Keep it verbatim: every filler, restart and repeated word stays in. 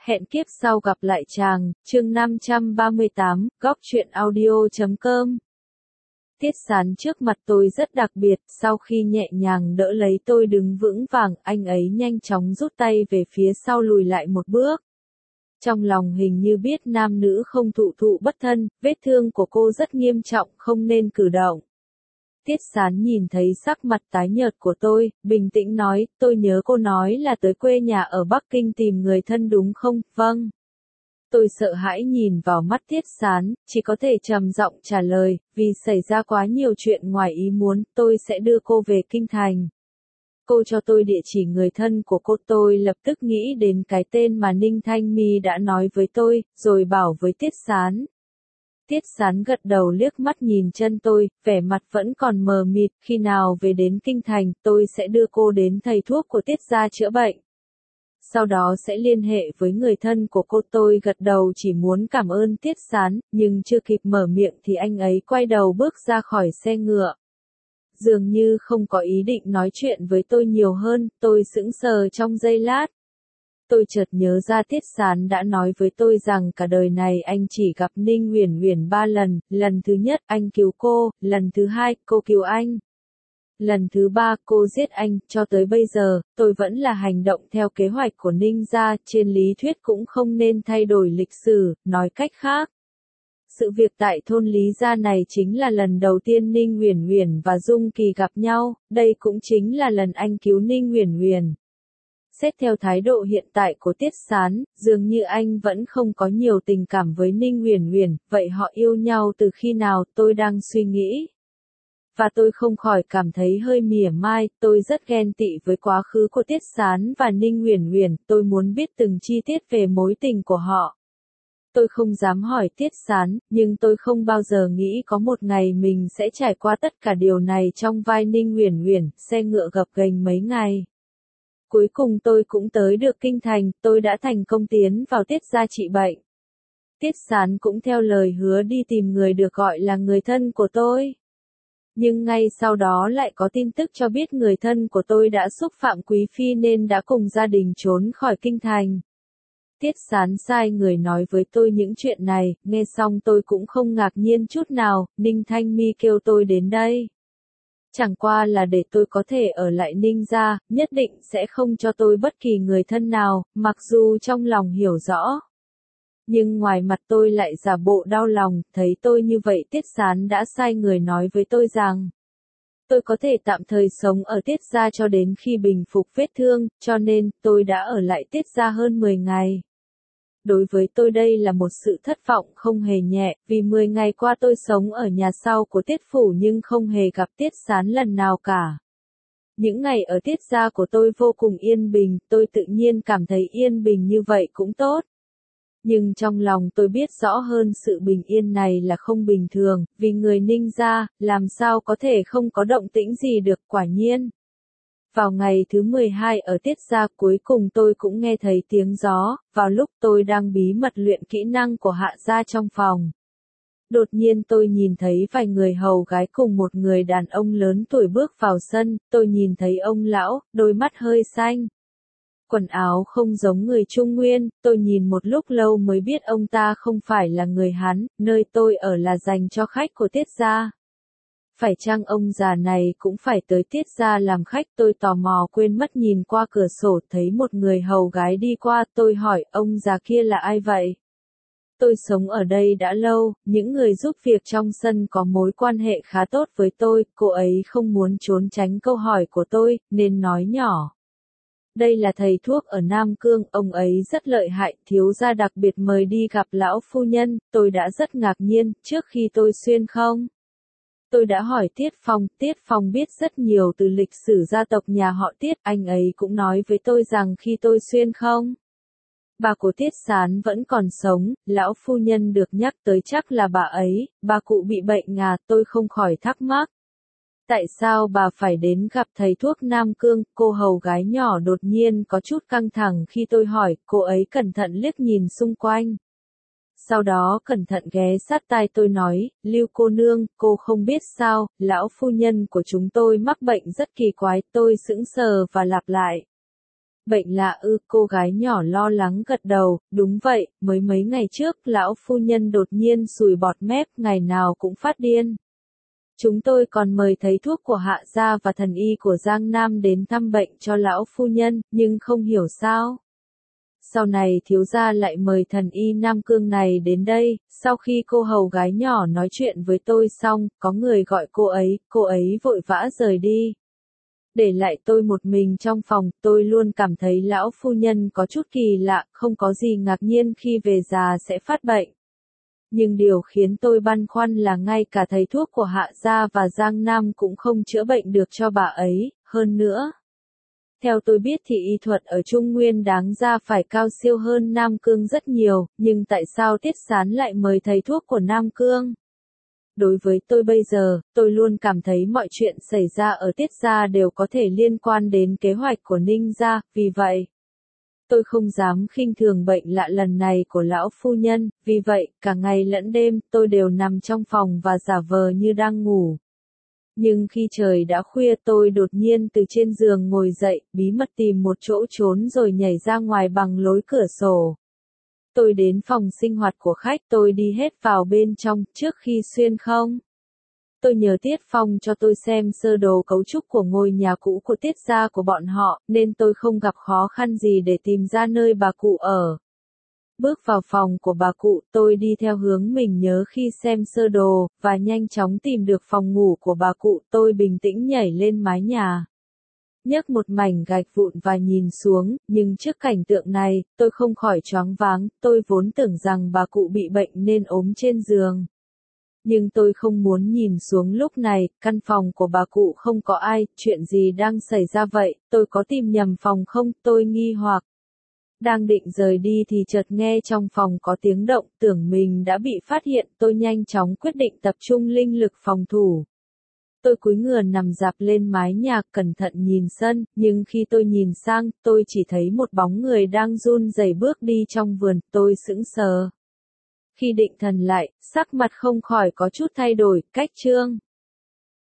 Hẹn kiếp sau gặp lại chàng, chương năm trăm ba mươi tám, góc truyện audio chấm com. Tiết Sán trước mặt tôi rất đặc biệt, sau khi nhẹ nhàng đỡ lấy tôi đứng vững vàng, anh ấy nhanh chóng rút tay về phía sau lùi lại một bước. Trong lòng hình như biết nam nữ không thụ thụ bất thân, vết thương của cô rất nghiêm trọng, không nên cử động. Tiết Sán nhìn thấy sắc mặt tái nhợt của tôi, bình tĩnh nói, tôi nhớ cô nói là tới quê nhà ở Bắc Kinh tìm người thân đúng không? Vâng. Tôi sợ hãi nhìn vào mắt Tiết Sán, chỉ có thể trầm giọng trả lời, vì xảy ra quá nhiều chuyện ngoài ý muốn, tôi sẽ đưa cô về Kinh Thành. Cô cho tôi địa chỉ người thân của cô, tôi lập tức nghĩ đến cái tên mà Ninh Thanh My đã nói với tôi, rồi bảo với Tiết Sán. Tiết Sán gật đầu liếc mắt nhìn chân tôi, vẻ mặt vẫn còn mờ mịt, khi nào về đến Kinh Thành, tôi sẽ đưa cô đến thầy thuốc của Tiết gia chữa bệnh. Sau đó sẽ liên hệ với người thân của cô. Tôi gật đầu chỉ muốn cảm ơn Tiết Sán, nhưng chưa kịp mở miệng thì anh ấy quay đầu bước ra khỏi xe ngựa. Dường như không có ý định nói chuyện với tôi nhiều hơn, tôi sững sờ trong giây lát. Tôi chợt nhớ ra Tiết Sán đã nói với tôi rằng cả đời này anh chỉ gặp Ninh Uyển Uyển ba lần, lần thứ nhất anh cứu cô, lần thứ hai cô cứu anh. Lần thứ ba cô giết anh, cho tới bây giờ, tôi vẫn là hành động theo kế hoạch của Ninh gia, trên lý thuyết cũng không nên thay đổi lịch sử, nói cách khác. Sự việc tại thôn Lý Gia này chính là lần đầu tiên Ninh Uyển Uyển và Dung Kỳ gặp nhau, đây cũng chính là lần anh cứu Ninh Uyển Uyển. Xét theo thái độ hiện tại của Tiết Sán, dường như anh vẫn không có nhiều tình cảm với Ninh Uyển Uyển, vậy họ yêu nhau từ khi nào, tôi đang suy nghĩ. Và tôi không khỏi cảm thấy hơi mỉa mai, tôi rất ghen tị với quá khứ của Tiết Sán và Ninh Uyển Uyển, tôi muốn biết từng chi tiết về mối tình của họ. Tôi không dám hỏi Tiết Sán, nhưng tôi không bao giờ nghĩ có một ngày mình sẽ trải qua tất cả điều này trong vai Ninh Uyển Uyển, xe ngựa gập ghềnh mấy ngày. Cuối cùng tôi cũng tới được Kinh Thành, tôi đã thành công tiến vào Tiết gia trị bệnh. Tiết Sán cũng theo lời hứa đi tìm người được gọi là người thân của tôi. Nhưng ngay sau đó lại có tin tức cho biết người thân của tôi đã xúc phạm quý phi nên đã cùng gia đình trốn khỏi Kinh Thành. Tiết Sán sai người nói với tôi những chuyện này, nghe xong tôi cũng không ngạc nhiên chút nào, Ninh Thanh My kêu tôi đến đây. Chẳng qua là để tôi có thể ở lại Ninh gia, nhất định sẽ không cho tôi bất kỳ người thân nào, mặc dù trong lòng hiểu rõ. Nhưng ngoài mặt tôi lại giả bộ đau lòng, thấy tôi như vậy Tiết Sán đã sai người nói với tôi rằng tôi có thể tạm thời sống ở Tiết gia cho đến khi bình phục vết thương, cho nên tôi đã ở lại Tiết gia hơn mười ngày. Đối với tôi đây là một sự thất vọng không hề nhẹ, vì mười ngày qua tôi sống ở nhà sau của Tiết phủ nhưng không hề gặp Tiết Sán lần nào cả. Những ngày ở Tiết gia của tôi vô cùng yên bình, tôi tự nhiên cảm thấy yên bình như vậy cũng tốt. Nhưng trong lòng tôi biết rõ hơn sự bình yên này là không bình thường, vì người Ninh gia, làm sao có thể không có động tĩnh gì được, quả nhiên. Vào ngày thứ mười hai ở Tiết gia cuối cùng tôi cũng nghe thấy tiếng gió, vào lúc tôi đang bí mật luyện kỹ năng của Hạ gia trong phòng. Đột nhiên tôi nhìn thấy vài người hầu gái cùng một người đàn ông lớn tuổi bước vào sân, tôi nhìn thấy ông lão, đôi mắt hơi xanh. Quần áo không giống người Trung Nguyên, tôi nhìn một lúc lâu mới biết ông ta không phải là người Hán, nơi tôi ở là dành cho khách của Tiết gia. Phải chăng ông già này cũng phải tới Tiết gia làm khách, tôi tò mò quên mất nhìn qua cửa sổ thấy một người hầu gái đi qua, tôi hỏi ông già kia là ai vậy? Tôi sống ở đây đã lâu, những người giúp việc trong sân có mối quan hệ khá tốt với tôi, cô ấy không muốn trốn tránh câu hỏi của tôi, nên nói nhỏ. Đây là thầy thuốc ở Nam Cương, ông ấy rất lợi hại, thiếu gia đặc biệt mời đi gặp lão phu nhân, tôi đã rất ngạc nhiên, trước khi tôi xuyên không? Tôi đã hỏi Tiết Phong, Tiết Phong biết rất nhiều từ lịch sử gia tộc nhà họ Tiết, anh ấy cũng nói với tôi rằng khi tôi xuyên không? Bà của Tiết Sán vẫn còn sống, lão phu nhân được nhắc tới chắc là bà ấy, bà cụ bị bệnh ngà, tôi không khỏi thắc mắc. Tại sao bà phải đến gặp thầy thuốc Nam Cương, cô hầu gái nhỏ đột nhiên có chút căng thẳng khi tôi hỏi, cô ấy cẩn thận liếc nhìn xung quanh. Sau đó cẩn thận ghé sát tai tôi nói, Lưu cô nương, cô không biết sao, lão phu nhân của chúng tôi mắc bệnh rất kỳ quái, tôi sững sờ và lặp lại. Bệnh lạ ư? Cô gái nhỏ lo lắng gật đầu, đúng vậy, mới mấy ngày trước, lão phu nhân đột nhiên sùi bọt mép, ngày nào cũng phát điên. Chúng tôi còn mời thầy thuốc của Hạ gia và thần y của Giang Nam đến thăm bệnh cho lão phu nhân, nhưng không hiểu sao. Sau này thiếu gia lại mời thần y Nam Cương này đến đây, sau khi cô hầu gái nhỏ nói chuyện với tôi xong, có người gọi cô ấy, cô ấy vội vã rời đi. Để lại tôi một mình trong phòng, tôi luôn cảm thấy lão phu nhân có chút kỳ lạ, không có gì ngạc nhiên khi về già sẽ phát bệnh. Nhưng điều khiến tôi băn khoăn là ngay cả thầy thuốc của Hạ gia và Giang Nam cũng không chữa bệnh được cho bà ấy, hơn nữa. Theo tôi biết thì y thuật ở Trung Nguyên đáng ra phải cao siêu hơn Nam Cương rất nhiều, nhưng tại sao Tiết Sán lại mời thầy thuốc của Nam Cương? Đối với tôi bây giờ, tôi luôn cảm thấy mọi chuyện xảy ra ở Tiết gia đều có thể liên quan đến kế hoạch của Ninh gia, vì vậy, tôi không dám khinh thường bệnh lạ lần này của lão phu nhân, vì vậy, cả ngày lẫn đêm, tôi đều nằm trong phòng và giả vờ như đang ngủ. Nhưng khi trời đã khuya tôi đột nhiên từ trên giường ngồi dậy, bí mật tìm một chỗ trốn rồi nhảy ra ngoài bằng lối cửa sổ. Tôi đến phòng sinh hoạt của khách, tôi đi hết vào bên trong, trước khi xuyên không. Tôi nhờ Tiết Phong cho tôi xem sơ đồ cấu trúc của ngôi nhà cũ của Tiết gia của bọn họ, nên tôi không gặp khó khăn gì để tìm ra nơi bà cụ ở. Bước vào phòng của bà cụ, tôi đi theo hướng mình nhớ khi xem sơ đồ, và nhanh chóng tìm được phòng ngủ của bà cụ, tôi bình tĩnh nhảy lên mái nhà. Nhấc một mảnh gạch vụn và nhìn xuống, nhưng trước cảnh tượng này, tôi không khỏi choáng váng, tôi vốn tưởng rằng bà cụ bị bệnh nên ốm trên giường. Nhưng tôi không muốn nhìn xuống lúc này, căn phòng của bà cụ không có ai, chuyện gì đang xảy ra vậy, tôi có tìm nhầm phòng không, tôi nghi hoặc. Đang định rời đi thì chợt nghe trong phòng có tiếng động, tưởng mình đã bị phát hiện, tôi nhanh chóng quyết định tập trung linh lực phòng thủ. Tôi cúi người nằm dạp lên mái nhà, cẩn thận nhìn sân, nhưng khi tôi nhìn sang, tôi chỉ thấy một bóng người đang run rẩy bước đi trong vườn, tôi sững sờ. Khi định thần lại, sắc mặt không khỏi có chút thay đổi, cách chương.